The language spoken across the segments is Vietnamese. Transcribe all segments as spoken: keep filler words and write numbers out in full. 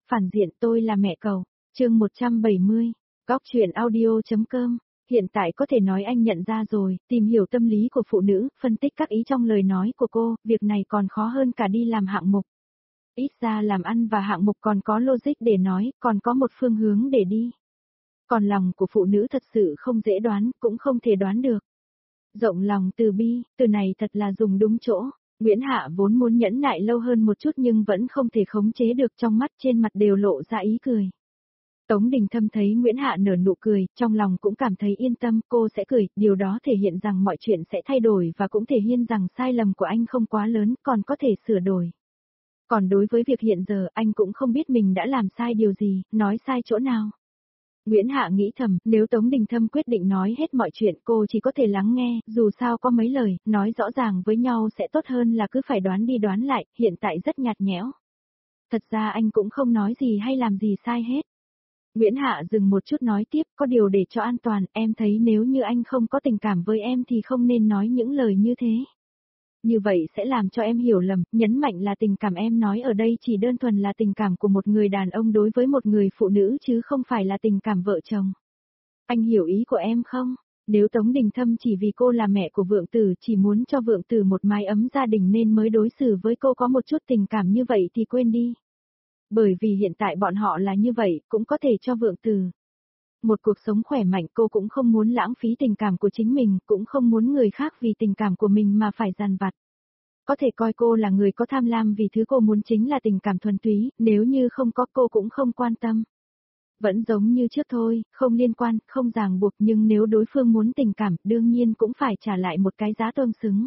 phản diện tôi là mẹ cậu. Chương một trăm bảy mươi. Góc truyện audio.com. Hiện tại có thể nói anh nhận ra rồi, tìm hiểu tâm lý của phụ nữ, phân tích các ý trong lời nói của cô, việc này còn khó hơn cả đi làm hạng mục. Ít ra làm ăn và hạng mục còn có logic để nói, còn có một phương hướng để đi. Còn lòng của phụ nữ thật sự không dễ đoán, cũng không thể đoán được. Rộng lòng từ bi, từ này thật là dùng đúng chỗ. Nguyễn Hạ vốn muốn nhẫn nại lâu hơn một chút nhưng vẫn không thể khống chế được, trong mắt trên mặt đều lộ ra ý cười. Tống Đình Thâm thấy Nguyễn Hạ nở nụ cười, trong lòng cũng cảm thấy yên tâm, cô sẽ cười, điều đó thể hiện rằng mọi chuyện sẽ thay đổi và cũng thể hiện rằng sai lầm của anh không quá lớn, còn có thể sửa đổi. Còn đối với việc hiện giờ, anh cũng không biết mình đã làm sai điều gì, nói sai chỗ nào. Nguyễn Hạ nghĩ thầm, nếu Tống Đình Thâm quyết định nói hết mọi chuyện cô chỉ có thể lắng nghe, dù sao có mấy lời, nói rõ ràng với nhau sẽ tốt hơn là cứ phải đoán đi đoán lại, hiện tại rất nhạt nhẽo. Thật ra anh cũng không nói gì hay làm gì sai hết. Nguyễn Hạ dừng một chút nói tiếp, có điều để cho an toàn, em thấy nếu như anh không có tình cảm với em thì không nên nói những lời như thế. Như vậy sẽ làm cho em hiểu lầm, nhấn mạnh là tình cảm em nói ở đây chỉ đơn thuần là tình cảm của một người đàn ông đối với một người phụ nữ chứ không phải là tình cảm vợ chồng. Anh hiểu ý của em không? Nếu Tống Đình Thâm chỉ vì cô là mẹ của Vượng Tử, chỉ muốn cho Vượng Tử một mái ấm gia đình nên mới đối xử với cô có một chút tình cảm như vậy thì quên đi. Bởi vì hiện tại bọn họ là như vậy, cũng có thể cho Vượng Tử một cuộc sống khỏe mạnh, cô cũng không muốn lãng phí tình cảm của chính mình, cũng không muốn người khác vì tình cảm của mình mà phải dằn vặt. Có thể coi cô là người có tham lam vì thứ cô muốn chính là tình cảm thuần túy, nếu như không có cô cũng không quan tâm. Vẫn giống như trước thôi, không liên quan, không ràng buộc, nhưng nếu đối phương muốn tình cảm, đương nhiên cũng phải trả lại một cái giá tương xứng.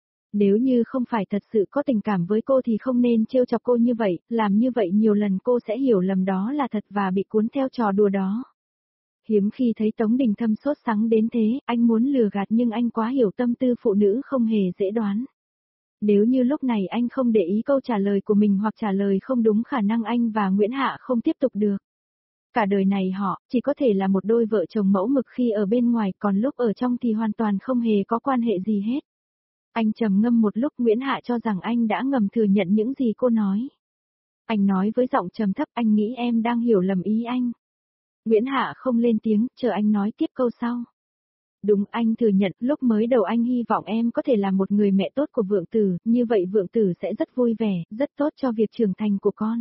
Nếu như không phải thật sự có tình cảm với cô thì không nên trêu chọc cô như vậy, làm như vậy nhiều lần cô sẽ hiểu lầm đó là thật và bị cuốn theo trò đùa đó. Hiếm khi thấy Tống Đình Thâm sốt sắng đến thế, anh muốn lừa gạt nhưng anh quá hiểu tâm tư phụ nữ không hề dễ đoán. Nếu như lúc này anh không để ý câu trả lời của mình hoặc trả lời không đúng khả năng anh và Nguyễn Hạ không tiếp tục được. Cả đời này họ chỉ có thể là một đôi vợ chồng mẫu mực khi ở bên ngoài, còn lúc ở trong thì hoàn toàn không hề có quan hệ gì hết. Anh trầm ngâm một lúc, Nguyễn Hạ cho rằng anh đã ngầm thừa nhận những gì cô nói. Anh nói với giọng trầm thấp, anh nghĩ em đang hiểu lầm ý anh. Nguyễn Hạ không lên tiếng, chờ anh nói tiếp câu sau. Đúng, anh thừa nhận, lúc mới đầu anh hy vọng em có thể là một người mẹ tốt của Vượng Tử, như vậy Vượng Tử sẽ rất vui vẻ, rất tốt cho việc trưởng thành của con.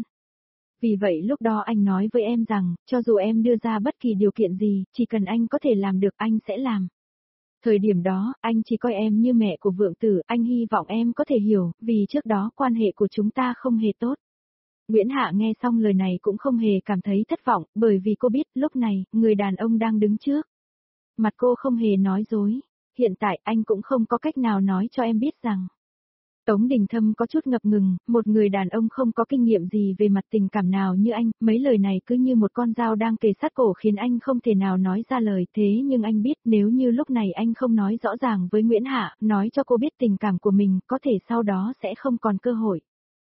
Vì vậy lúc đó anh nói với em rằng, cho dù em đưa ra bất kỳ điều kiện gì, chỉ cần anh có thể làm được anh sẽ làm. Thời điểm đó, anh chỉ coi em như mẹ của Vượng Tử, anh hy vọng em có thể hiểu, vì trước đó quan hệ của chúng ta không hề tốt. Nguyễn Hạ nghe xong lời này cũng không hề cảm thấy thất vọng, bởi vì cô biết lúc này, người đàn ông đang đứng trước. Mặt cô không hề nói dối, hiện tại anh cũng không có cách nào nói cho em biết rằng. Tống Đình Thâm có chút ngập ngừng, một người đàn ông không có kinh nghiệm gì về mặt tình cảm nào như anh, mấy lời này cứ như một con dao đang kề sát cổ khiến anh không thể nào nói ra lời, thế nhưng anh biết nếu như lúc này anh không nói rõ ràng với Nguyễn Hạ, nói cho cô biết tình cảm của mình, có thể sau đó sẽ không còn cơ hội.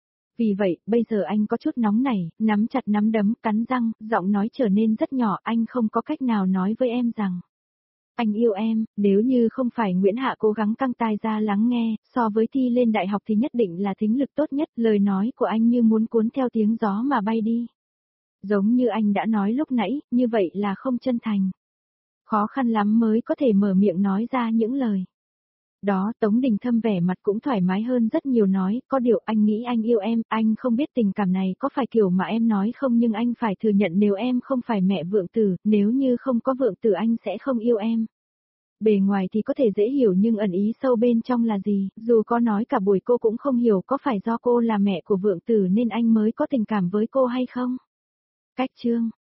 Vì vậy, bây giờ anh có chút nóng nảy, nắm chặt nắm đấm, cắn răng, giọng nói trở nên rất nhỏ, anh không có cách nào nói với em rằng. Anh yêu em, nếu như không phải Nguyễn Hạ cố gắng căng tai ra lắng nghe, so với thi lên đại học thì nhất định là thính lực tốt nhất, lời nói của anh như muốn cuốn theo tiếng gió mà bay đi. Giống như anh đã nói lúc nãy, như vậy là không chân thành. Khó khăn lắm mới có thể mở miệng nói ra những lời đó. Tống Đình Thâm vẻ mặt cũng thoải mái hơn rất nhiều, nói, có điều anh nghĩ anh yêu em, anh không biết tình cảm này có phải kiểu mà em nói không, nhưng anh phải thừa nhận nếu em không phải mẹ Vượng Tử, nếu như không có Vượng Tử anh sẽ không yêu em. Bề ngoài thì có thể dễ hiểu nhưng ẩn ý sâu bên trong là gì, dù có nói cả buổi cô cũng không hiểu có phải do cô là mẹ của Vượng Tử nên anh mới có tình cảm với cô hay không. Cách chương